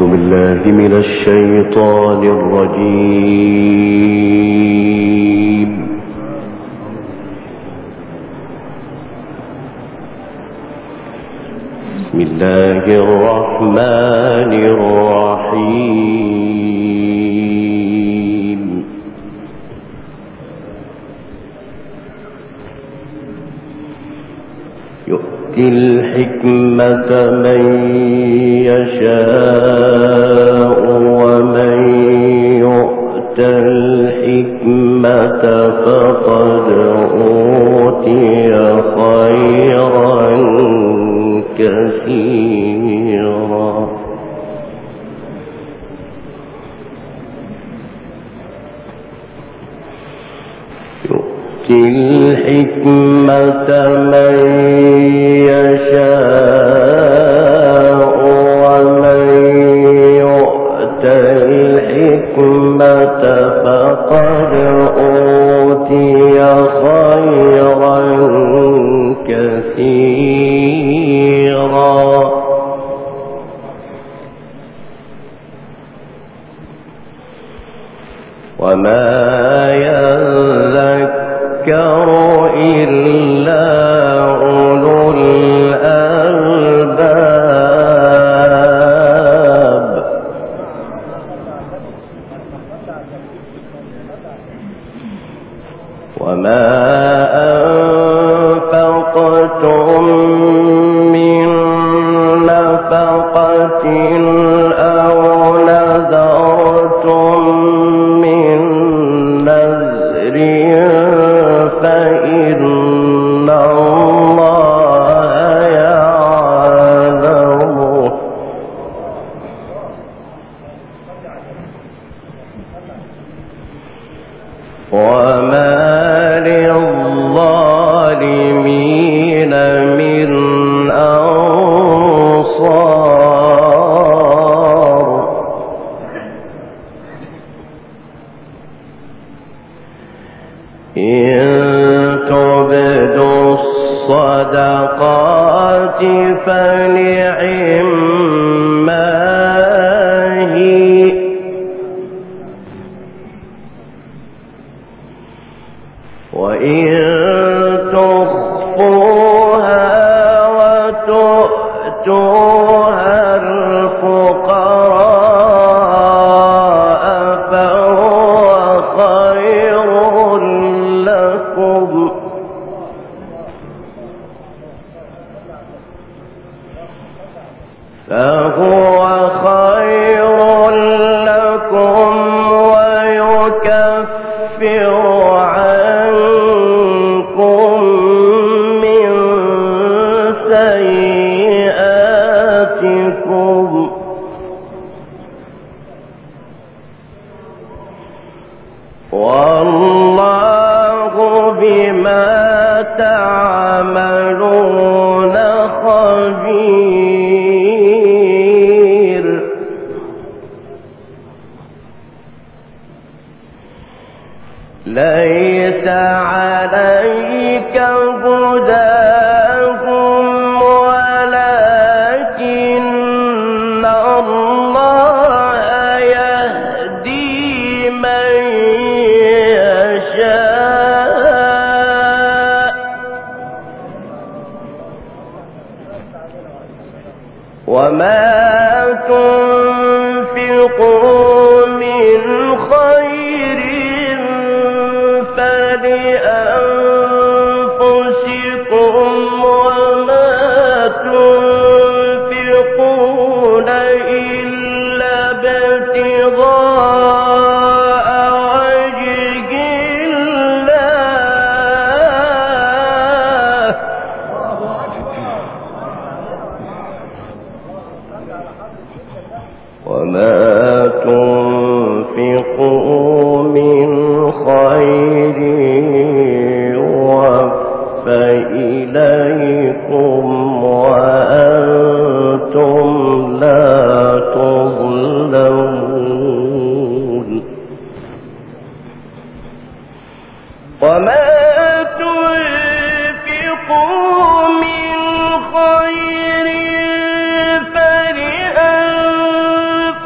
بالله من الشيطان الرجيم. بسم الله الرحمن الرحيم. يؤتي الحكمة من يشاء ومن يؤت الحكمة فقد أوتي خيرا كثيرا. يؤتي الحكمة من يشاء ومن يؤت الحكمة فقد أوتي خيرا كثيرا. وما يذكر إلا أولو الألباب. وما أنفقتم من نفقة أو نذرتم من نذر فإن الله يعلمه. وما للظالمين من أنصار. إن تبدوا الصدقات فنعما هي، وإن تخفوها وتؤتوها الفقراء فهو خير لكم. ويكفر عنكم من سيئاتكم والله بما تعملون خبير. ليس عليك هداهم ولكن الله يهدي من يشاء. وما تنفقوا من خير فلأنفسكم وما تنفقون إلا ابتغاء وجه الله. وما تنفقوا من خير يوفى إليكم وأنتم لا تظلمون. وما تنفقوا من خير فلأنفسكم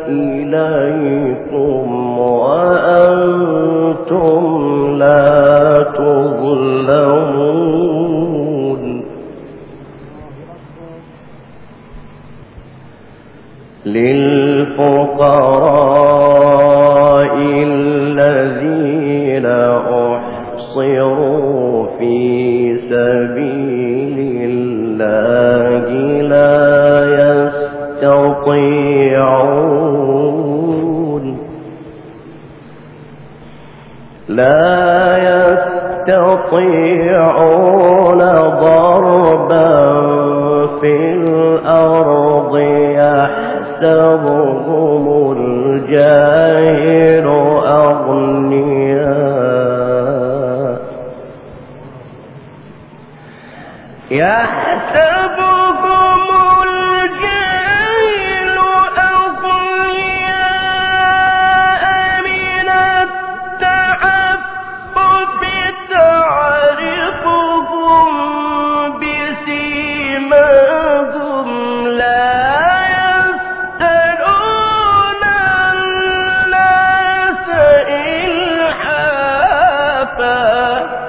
إليكم وأنتم لا تظلمون للفقراء الذين أحصروا في سبيل الله لا يستطيعون ضربا في الأرض يحسبهم الجاهل أغنياء من التعفف تعرفهم بسيماهم لا يسألون الناس إلحافا.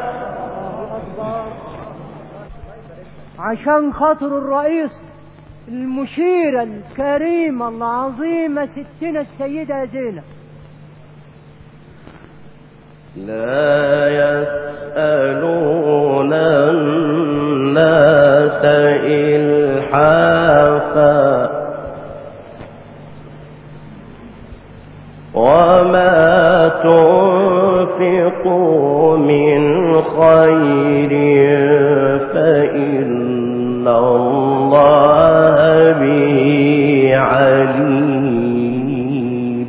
عشان خاطر الرئيس المشيرة الكريمة العظيمة ستنا السيدة زينب لا يسألون الناس إلحافا وما تنفقوا من خير فإن الله به عليم.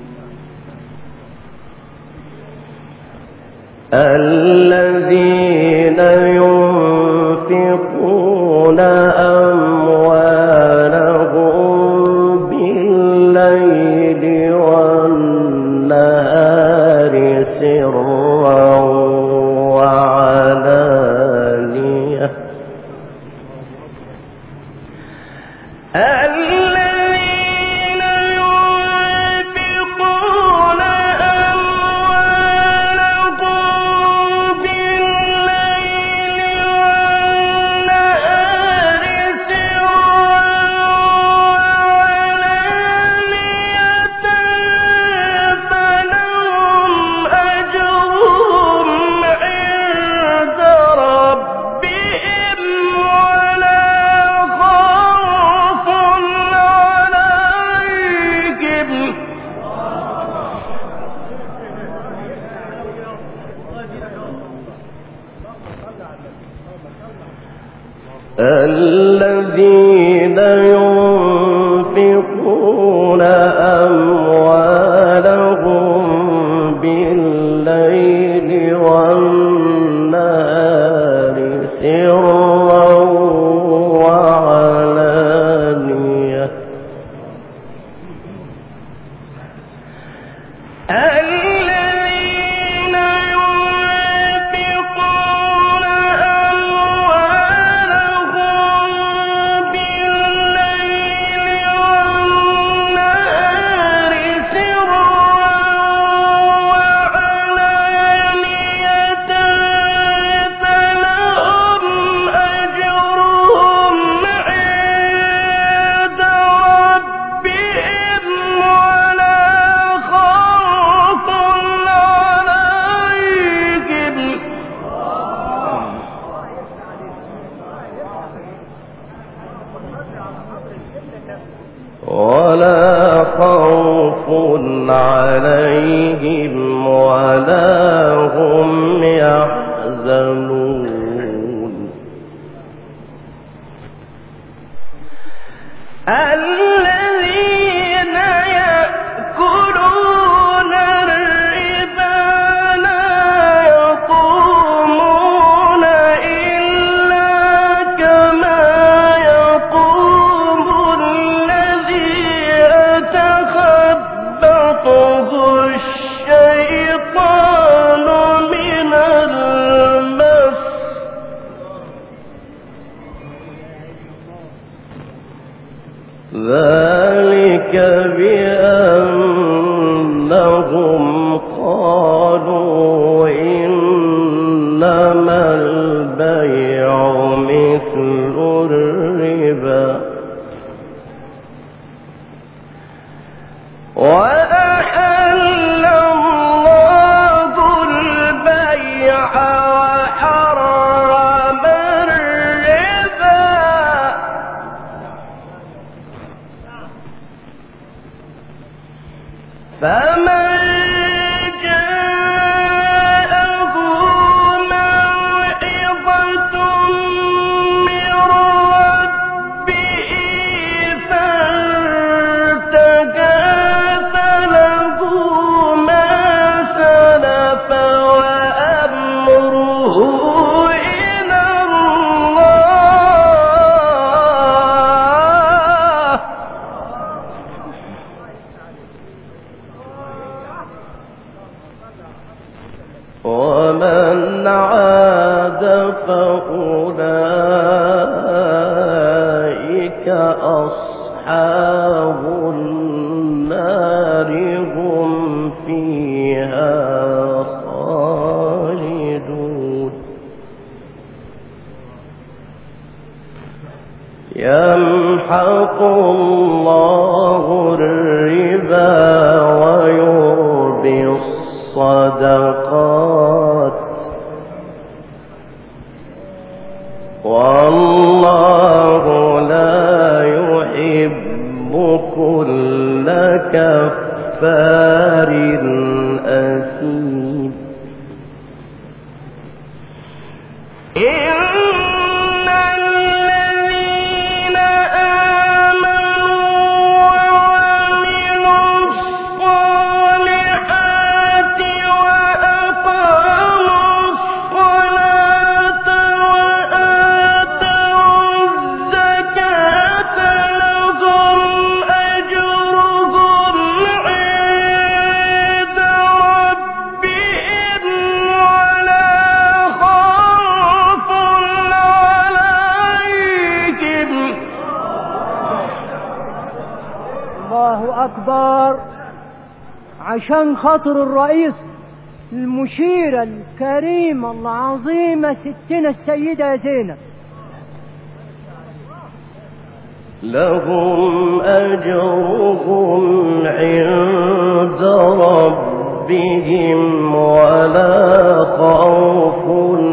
الذين ينفقون أموالهم بالليل والنهار سرا وعلانية الذين ينفقون أموالهم بالليل والنهار سرا وعلانية ولا خوف عليهم ولا هم يحزنون. الذين يأكلون الربا لا يقومون إلا كما يقوم الذي يتخبطه الشيطان من المس ذلك بأن إنهم قالوا إنما البيع مثل الربا وأحل الله البيع وحرم الربا فمن جاءه موعظة من ربه فانتهى فله ما سلف وأمره إلى الله ومن عاد فأولئك أصحاب النار هم فيها خالدون يمحق الله الربا ويربي الصدقات والله لا يحب كل كفار أثيم إن الذين آمنوا وعملوا الصالحات وأقاموا الصلاة وآتوا الزكاة لهم أجرهم عند ربهم ولا خوف عليهم. الله أكبر. عشان خاطر الرئيس المشيرة الكريمة العظيمة ستنا السيدة زينب لهم أجرهم عند ربهم ولا خوف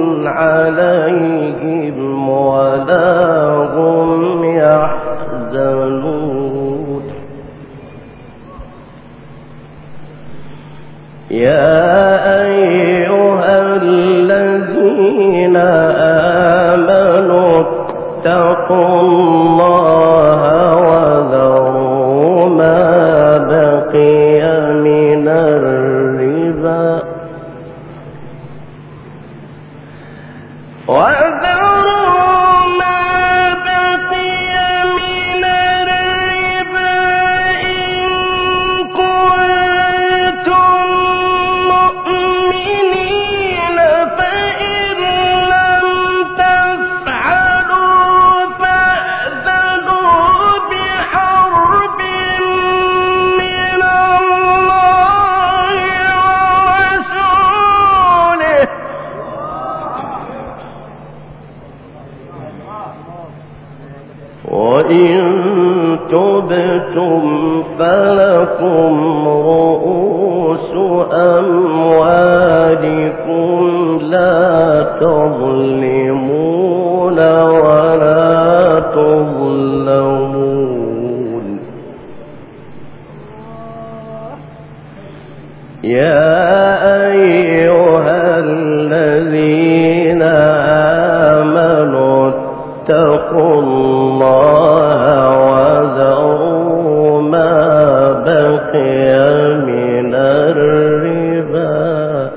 عليهم ولا هم يحزنون يا أيها الذين آمنوا اتقوا الله وذروا ما بقي من الربا وإن تبتم فلكم رؤوس أموالكم لا تظلمون ولا تظلمون يا أيها الذين آمنوا اتقوا الله وذروا ما بقي من الربا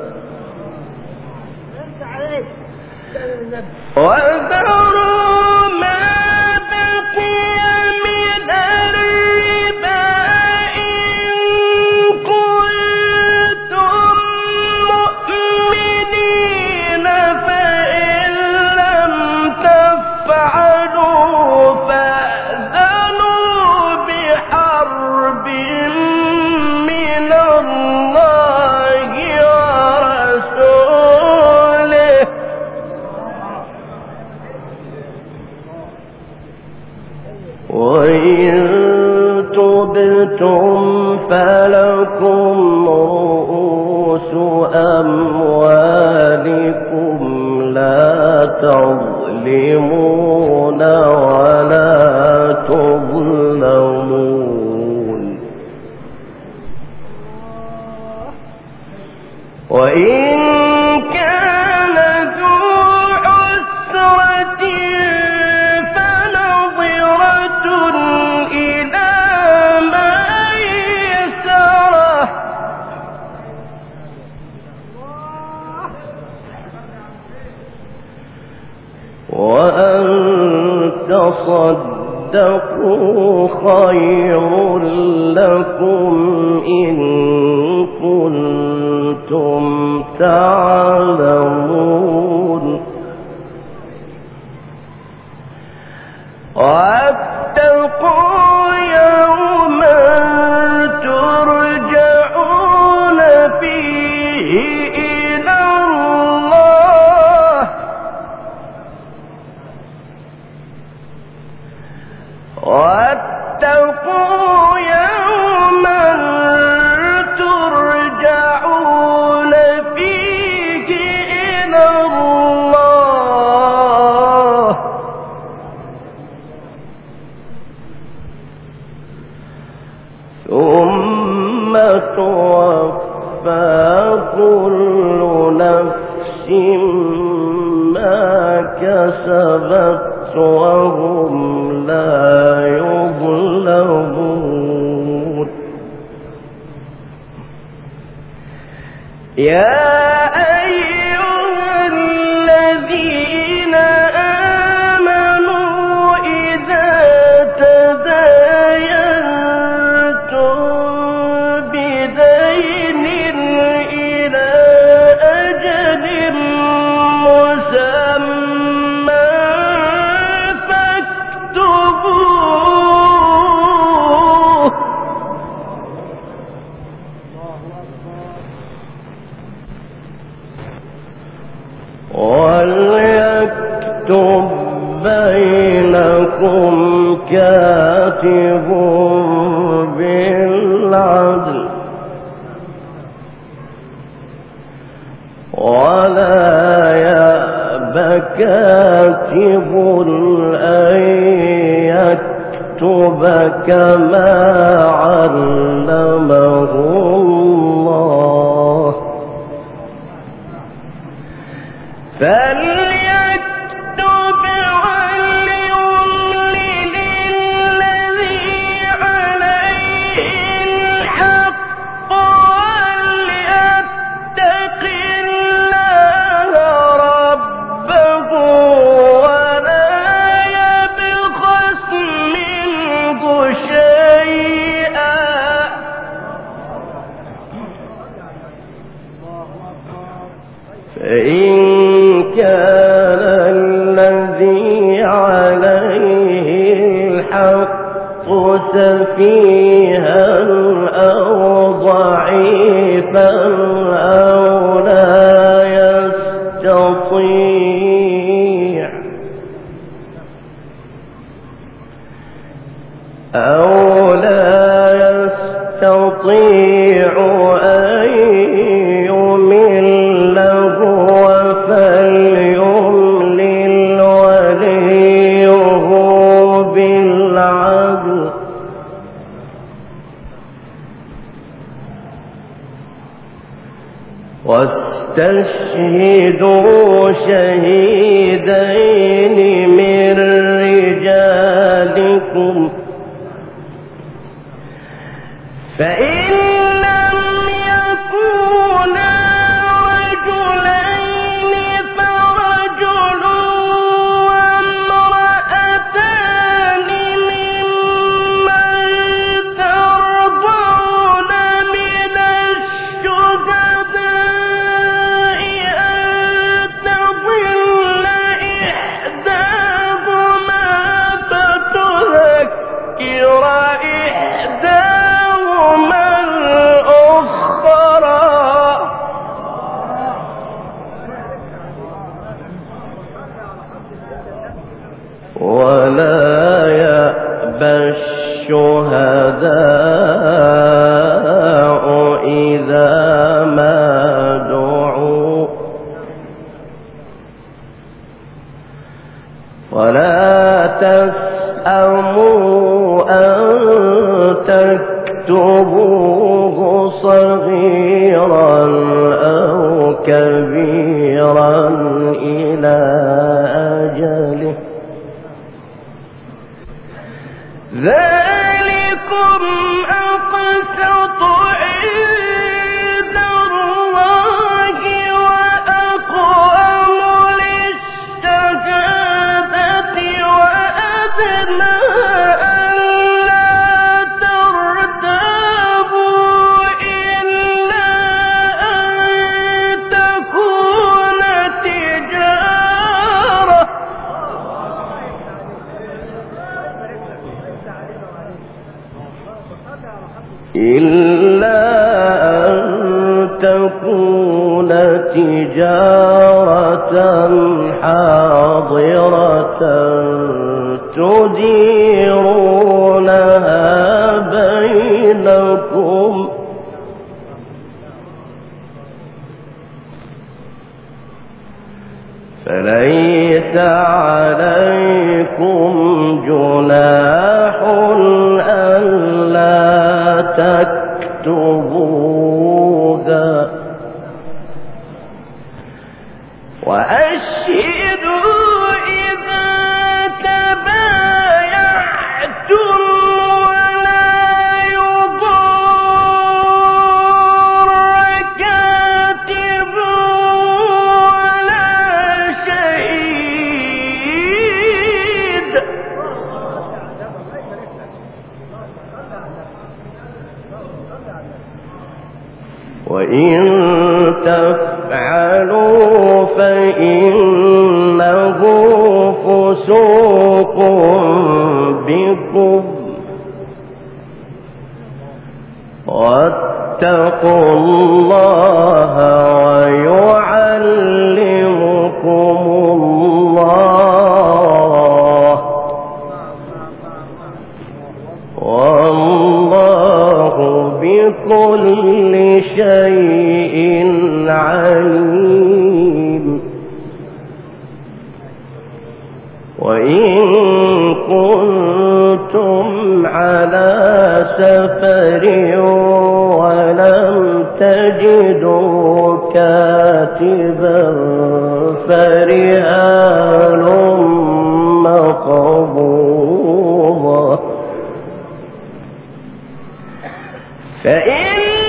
إن كنتم تبتم فلكم رؤوس أموالكم لا تظلمون ولا تظلمون وإن كان ذو عسرة فنظرة إلى ميسرة وأن تصدقوا خير لكم إن كنتم تعلمون واتقوا يوما ترجعون فيه إلى الله واتقوا يوما ترجعون فيه إلى الله ثم توفى كل نفس ما كسبت وهم لا يظلمون يا أيها الذين آمنوا إذا تداينتم بدين إلى أجل مسمى فاكتبوه وليكتب بينكم كاتب بالعدل ولا يأب كاتب أن يكتب كما علمه الله فليكتب وليملل الذي عليه الحق وليتق الله ربه ولا يبخس منه شيئا فإن كان الذي عليه الحق سفيها أو ضعيفا أو لا يستطيع أن يمل هو فليملل وليه بالعدل واستشهدوا شهيدين من رجالكم فإن لم يكونا رجلين فرجل وامرأتان ممن ترضون من الشهداء أن تضل إحداهما فتذكر إحداهما إذا ما دعوا ولا تسأموا أن تكتبوه صغيرا أو كبيرا إلى أجله ذلكم أقسط عند الله وأقوم للشهادة وأدنى ألا ترتابوا إلا أن تكون تجارة حاضرة تديرونها بينكم فليس عليكم جناح ألا تكتبوها وأشهدوا إذا تبايعتم ولا يضار كاتب ولا شهيد وإن تفعلوا فإنه فسوق بكم واتقوا الله ويعلمكم الله والله بكل شيء عليم وإن كنتم على سفر ولم تجدوا كاتبا فرهان مقبوضة فإن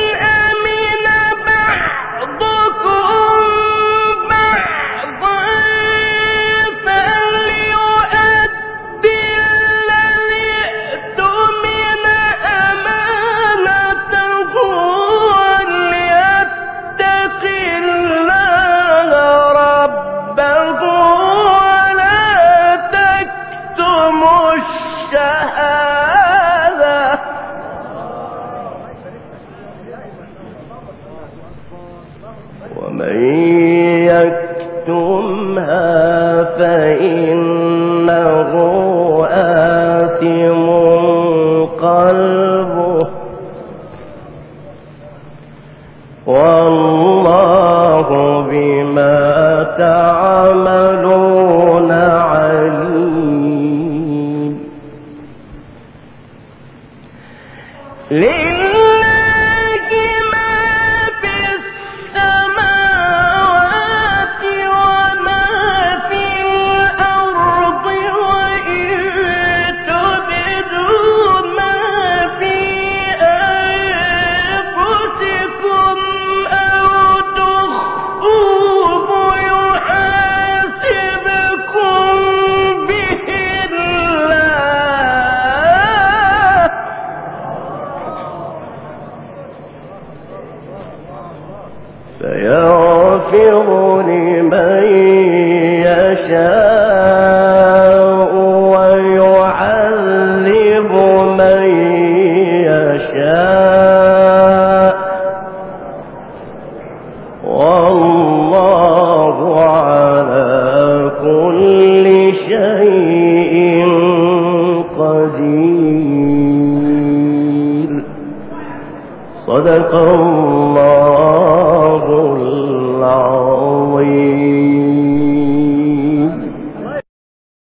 ومن يكتمها فإنه آثم قلبه والله بما تعملون عليم قوم